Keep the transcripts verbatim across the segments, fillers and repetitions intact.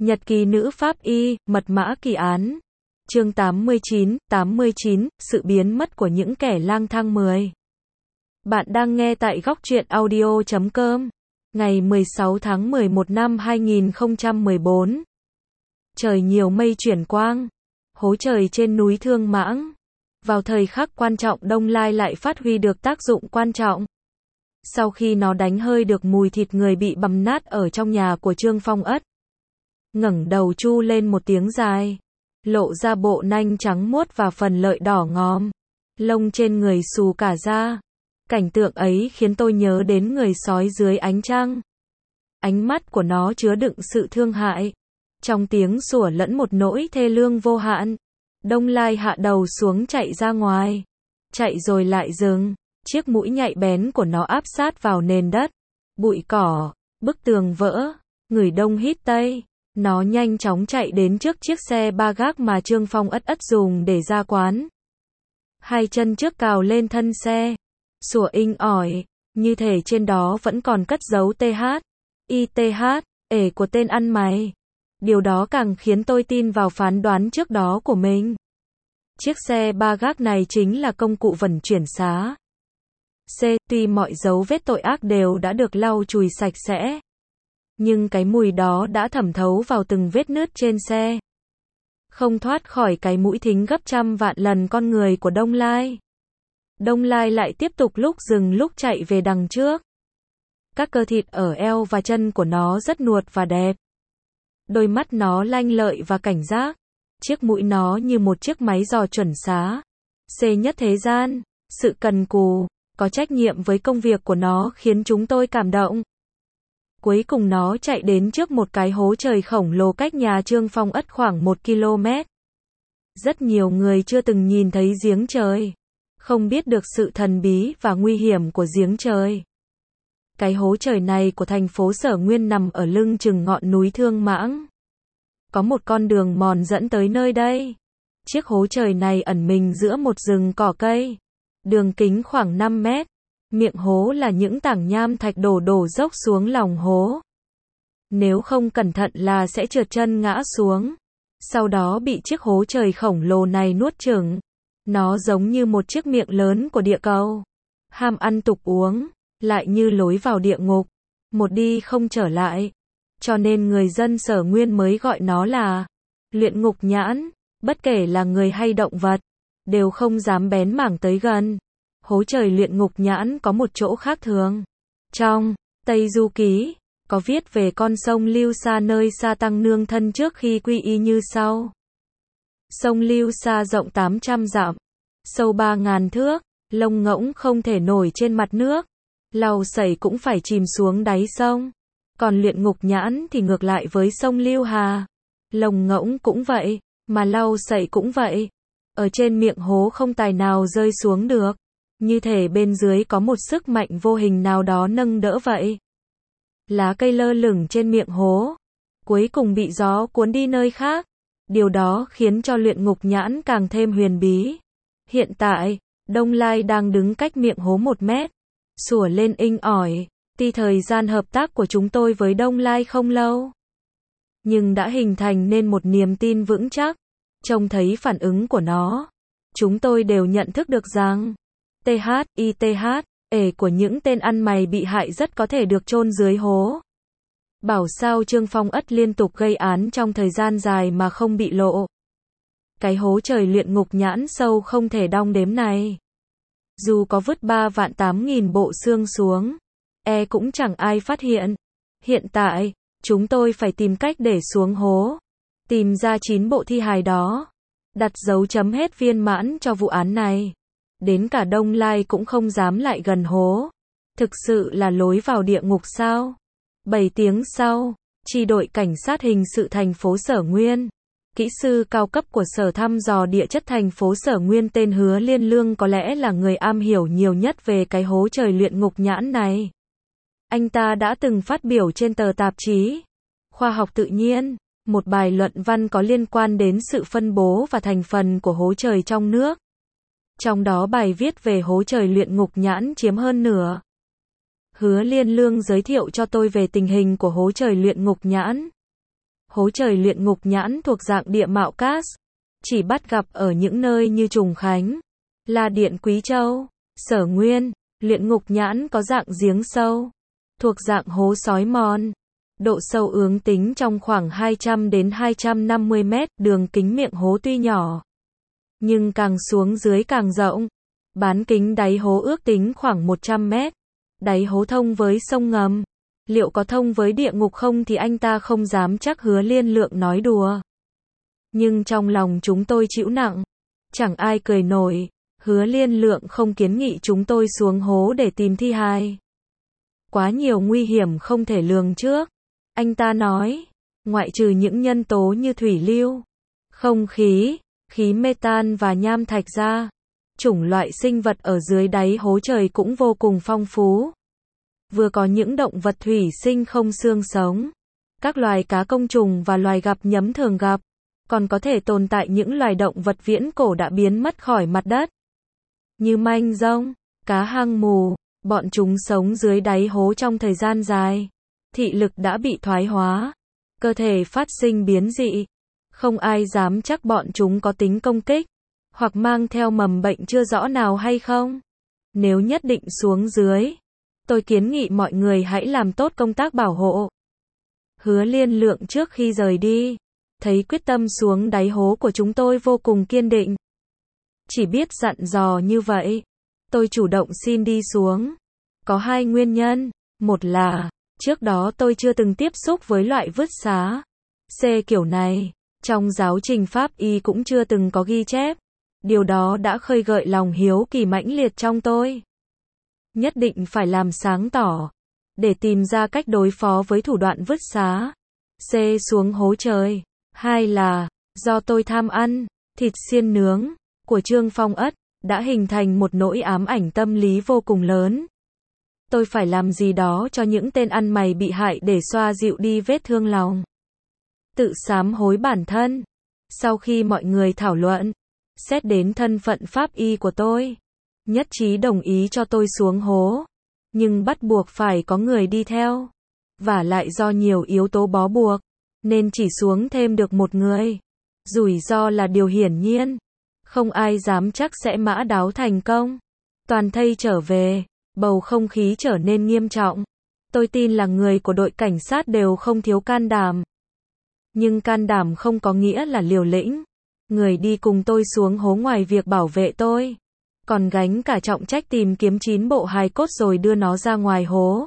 Nhật ký nữ pháp y, mật mã kỳ án. Chương tám mươi chín, tám mươi chín, sự biến mất của những kẻ lang thang mười. Bạn đang nghe tại góc truyện audio chấm com. Ngày mười sáu tháng mười một năm hai nghìn không trăm mười bốn. Trời nhiều mây chuyển quang. Hố trời trên núi Thương Mãng. Vào thời khắc quan trọng Đông Lai lại phát huy được tác dụng quan trọng. Sau khi nó đánh hơi được mùi thịt người bị bằm nát ở trong nhà của Trương Phong Ất, ngẩng đầu chu lên một tiếng dài, lộ ra bộ nanh trắng muốt và phần lợi đỏ ngòm, lông trên người xù cả ra. Cảnh tượng ấy khiến tôi nhớ đến người sói dưới ánh trăng. Ánh mắt của nó chứa đựng sự thương hại, trong tiếng sủa lẫn một nỗi thê lương vô hạn. Đông Lai hạ đầu xuống chạy ra ngoài, chạy rồi lại dừng, chiếc mũi nhạy bén của nó áp sát vào nền đất, bụi cỏ, bức tường vỡ, người đông hít tây. Nó nhanh chóng chạy đến trước chiếc xe ba gác mà Trương Phong Ất Ất dùng để ra quán. Hai chân trước cào lên thân xe, sủa inh ỏi, như thể trên đó vẫn còn cất giấu tê hát, i tê hát, ể của tên ăn mày. Điều đó càng khiến tôi tin vào phán đoán trước đó của mình. Chiếc xe ba gác này chính là công cụ vận chuyển xá. C. Tuy mọi dấu vết tội ác đều đã được lau chùi sạch sẽ, nhưng cái mùi đó đã thẩm thấu vào từng vết nứt trên xe, không thoát khỏi cái mũi thính gấp trăm vạn lần con người của Đông Lai. Đông Lai lại tiếp tục lúc dừng lúc chạy về đằng trước. Các cơ thịt ở eo và chân của nó rất nuột và đẹp. Đôi mắt nó lanh lợi và cảnh giác. Chiếc mũi nó như một chiếc máy dò chuẩn xá. C nhất thế gian. Sự cần cù, có trách nhiệm với công việc của nó khiến chúng tôi cảm động. Cuối cùng nó chạy đến trước một cái hố trời khổng lồ cách nhà Trương Phong Ất khoảng một ki lô mét. Rất nhiều người chưa từng nhìn thấy giếng trời, không biết được sự thần bí và nguy hiểm của giếng trời. Cái hố trời này của thành phố Sở Nguyên nằm ở lưng chừng ngọn núi Thương Mãng. Có một con đường mòn dẫn tới nơi đây. Chiếc hố trời này ẩn mình giữa một rừng cỏ cây. Đường kính khoảng năm mét. Miệng hố là những tảng nham thạch đổ đổ dốc xuống lòng hố. Nếu không cẩn thận là sẽ trượt chân ngã xuống. Sau đó bị chiếc hố trời khổng lồ này nuốt chửng. Nó giống như một chiếc miệng lớn của địa cầu. Ham ăn tục uống, lại như lối vào địa ngục. Một đi không trở lại. Cho nên người dân Sở Nguyên mới gọi nó là luyện ngục nhãn. Bất kể là người hay động vật, đều không dám bén mảng tới gần. Hố trời luyện ngục nhãn có một chỗ khác thường. Trong Tây Du Ký, có viết về con sông Lưu Sa nơi Sa Tăng nương thân trước khi quy y như sau. Sông Lưu Sa rộng tám trăm dặm, sâu ba ngàn thước, lông ngỗng không thể nổi trên mặt nước, lau sẩy cũng phải chìm xuống đáy sông. Còn luyện ngục nhãn thì ngược lại với sông Lưu Hà. Lông ngỗng cũng vậy, mà lau sẩy cũng vậy. Ở trên miệng hố không tài nào rơi xuống được. Như thể bên dưới có một sức mạnh vô hình nào đó nâng đỡ vậy. Lá cây lơ lửng trên miệng hố, cuối cùng bị gió cuốn đi nơi khác. Điều đó khiến cho luyện ngục nhãn càng thêm huyền bí. Hiện tại, Đông Lai đang đứng cách miệng hố một mét, sủa lên inh ỏi. Tuy thời gian hợp tác của chúng tôi với Đông Lai không lâu, nhưng đã hình thành nên một niềm tin vững chắc. Trông thấy phản ứng của nó, chúng tôi đều nhận thức được rằng tê hát, i tê hát, ể của những tên ăn mày bị hại rất có thể được chôn dưới hố. Bảo sao Trương Phong Ất liên tục gây án trong thời gian dài mà không bị lộ. Cái hố trời luyện ngục nhãn sâu không thể đong đếm này, dù có vứt ba vạn tám nghìn bộ xương xuống, e cũng chẳng ai phát hiện. Hiện tại, chúng tôi phải tìm cách để xuống hố, tìm ra chín bộ thi hài đó, đặt dấu chấm hết viên mãn cho vụ án này. Đến cả Đông Lai cũng không dám lại gần hố. Thực sự là lối vào địa ngục sao? bảy tiếng sau, chi đội cảnh sát hình sự thành phố Sở Nguyên, kỹ sư cao cấp của Sở thăm dò địa chất thành phố Sở Nguyên tên Hứa Liên Lương có lẽ là người am hiểu nhiều nhất về cái hố trời luyện ngục nhãn này. Anh ta đã từng phát biểu trên tờ tạp chí Khoa học Tự nhiên, một bài luận văn có liên quan đến sự phân bố và thành phần của hố trời trong nước. Trong đó bài viết về hố trời luyện ngục nhãn chiếm hơn nửa. Hứa Liên Lương giới thiệu cho tôi về tình hình của hố trời luyện ngục nhãn. Hố trời luyện ngục nhãn thuộc dạng địa mạo cát, chỉ bắt gặp ở những nơi như Trùng Khánh, La Điện Quý Châu, Sở Nguyên. Luyện ngục nhãn có dạng giếng sâu, thuộc dạng hố sói mòn. Độ sâu ước tính trong khoảng hai trăm đến hai trăm năm mươi mét, đường kính miệng hố tuy nhỏ, nhưng càng xuống dưới càng rộng. Bán kính đáy hố ước tính khoảng một trăm mét. Đáy hố thông với sông ngầm. Liệu có thông với địa ngục không thì anh ta không dám chắc, Hứa Liên Lượng nói đùa. Nhưng trong lòng chúng tôi chịu nặng. Chẳng ai cười nổi. Hứa Liên Lượng không kiến nghị chúng tôi xuống hố để tìm thi hài. Quá nhiều nguy hiểm không thể lường trước. Anh ta nói, ngoại trừ những nhân tố như thủy lưu, không khí, khí metan và nham thạch ra, chủng loại sinh vật ở dưới đáy hố trời cũng vô cùng phong phú. Vừa có những động vật thủy sinh không xương sống, các loài cá côn trùng và loài gặm nhấm thường gặp, còn có thể tồn tại những loài động vật viễn cổ đã biến mất khỏi mặt đất, như manh rông, cá hang mù. Bọn chúng sống dưới đáy hố trong thời gian dài, thị lực đã bị thoái hóa, cơ thể phát sinh biến dị. Không ai dám chắc bọn chúng có tính công kích, hoặc mang theo mầm bệnh chưa rõ nào hay không. Nếu nhất định xuống dưới, tôi kiến nghị mọi người hãy làm tốt công tác bảo hộ. Hứa Liên Lượng trước khi rời đi, thấy quyết tâm xuống đáy hố của chúng tôi vô cùng kiên định. Chỉ biết dặn dò như vậy, tôi chủ động xin đi xuống. Có hai nguyên nhân. Một là, trước đó tôi chưa từng tiếp xúc với loại vứt xá C kiểu này. Trong giáo trình pháp y cũng chưa từng có ghi chép. Điều đó đã khơi gợi lòng hiếu kỳ mãnh liệt trong tôi. Nhất định phải làm sáng tỏ, để tìm ra cách đối phó với thủ đoạn vứt xá C xuống hố trời. Hai là, do tôi tham ăn thịt xiên nướng của Trương Phong Ất, đã hình thành một nỗi ám ảnh tâm lý vô cùng lớn. Tôi phải làm gì đó cho những tên ăn mày bị hại để xoa dịu đi vết thương lòng. Tự sám hối bản thân. Sau khi mọi người thảo luận, xét đến thân phận pháp y của tôi, nhất trí đồng ý cho tôi xuống hố. Nhưng bắt buộc phải có người đi theo. Và lại do nhiều yếu tố bó buộc, nên chỉ xuống thêm được một người. Rủi ro là điều hiển nhiên. Không ai dám chắc sẽ mã đáo thành công. Toàn thây trở về, bầu không khí trở nên nghiêm trọng. Tôi tin là người của đội cảnh sát đều không thiếu can đảm. Nhưng can đảm không có nghĩa là liều lĩnh. Người đi cùng tôi xuống hố ngoài việc bảo vệ tôi, còn gánh cả trọng trách tìm kiếm chín bộ hài cốt rồi đưa nó ra ngoài hố.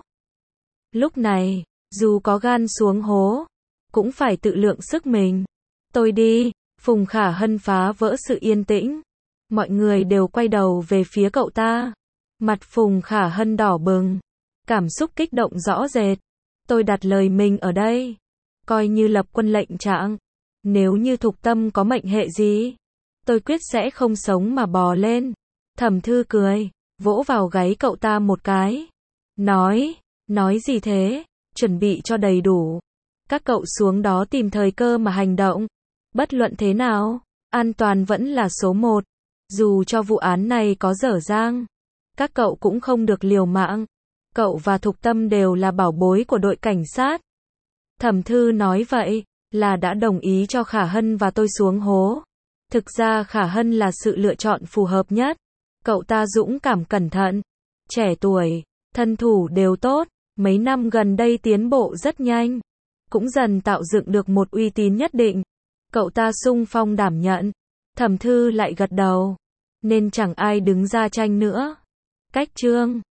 Lúc này, dù có gan xuống hố, cũng phải tự lượng sức mình. Tôi đi, Phùng Khả Hân phá vỡ sự yên tĩnh. Mọi người đều quay đầu về phía cậu ta. Mặt Phùng Khả Hân đỏ bừng, cảm xúc kích động rõ rệt. Tôi đặt lời mình ở đây, coi như lập quân lệnh trạng. Nếu như Thục Tâm có mệnh hệ gì, tôi quyết sẽ không sống mà bò lên. Thẩm Thư cười, vỗ vào gáy cậu ta một cái. Nói, nói gì thế, chuẩn bị cho đầy đủ. Các cậu xuống đó tìm thời cơ mà hành động. Bất luận thế nào, an toàn vẫn là số một. Dù cho vụ án này có dở dang, các cậu cũng không được liều mạng. Cậu và Thục Tâm đều là bảo bối của đội cảnh sát. Thẩm Thư nói vậy là đã đồng ý cho Khả Hân và tôi xuống hố. Thực ra Khả Hân là sự lựa chọn phù hợp nhất. Cậu ta dũng cảm cẩn thận, trẻ tuổi, thân thủ đều tốt, mấy năm gần đây tiến bộ rất nhanh, cũng dần tạo dựng được một uy tín nhất định. Cậu ta xung phong đảm nhận. Thẩm Thư lại gật đầu, nên chẳng ai đứng ra tranh nữa. Cách Trương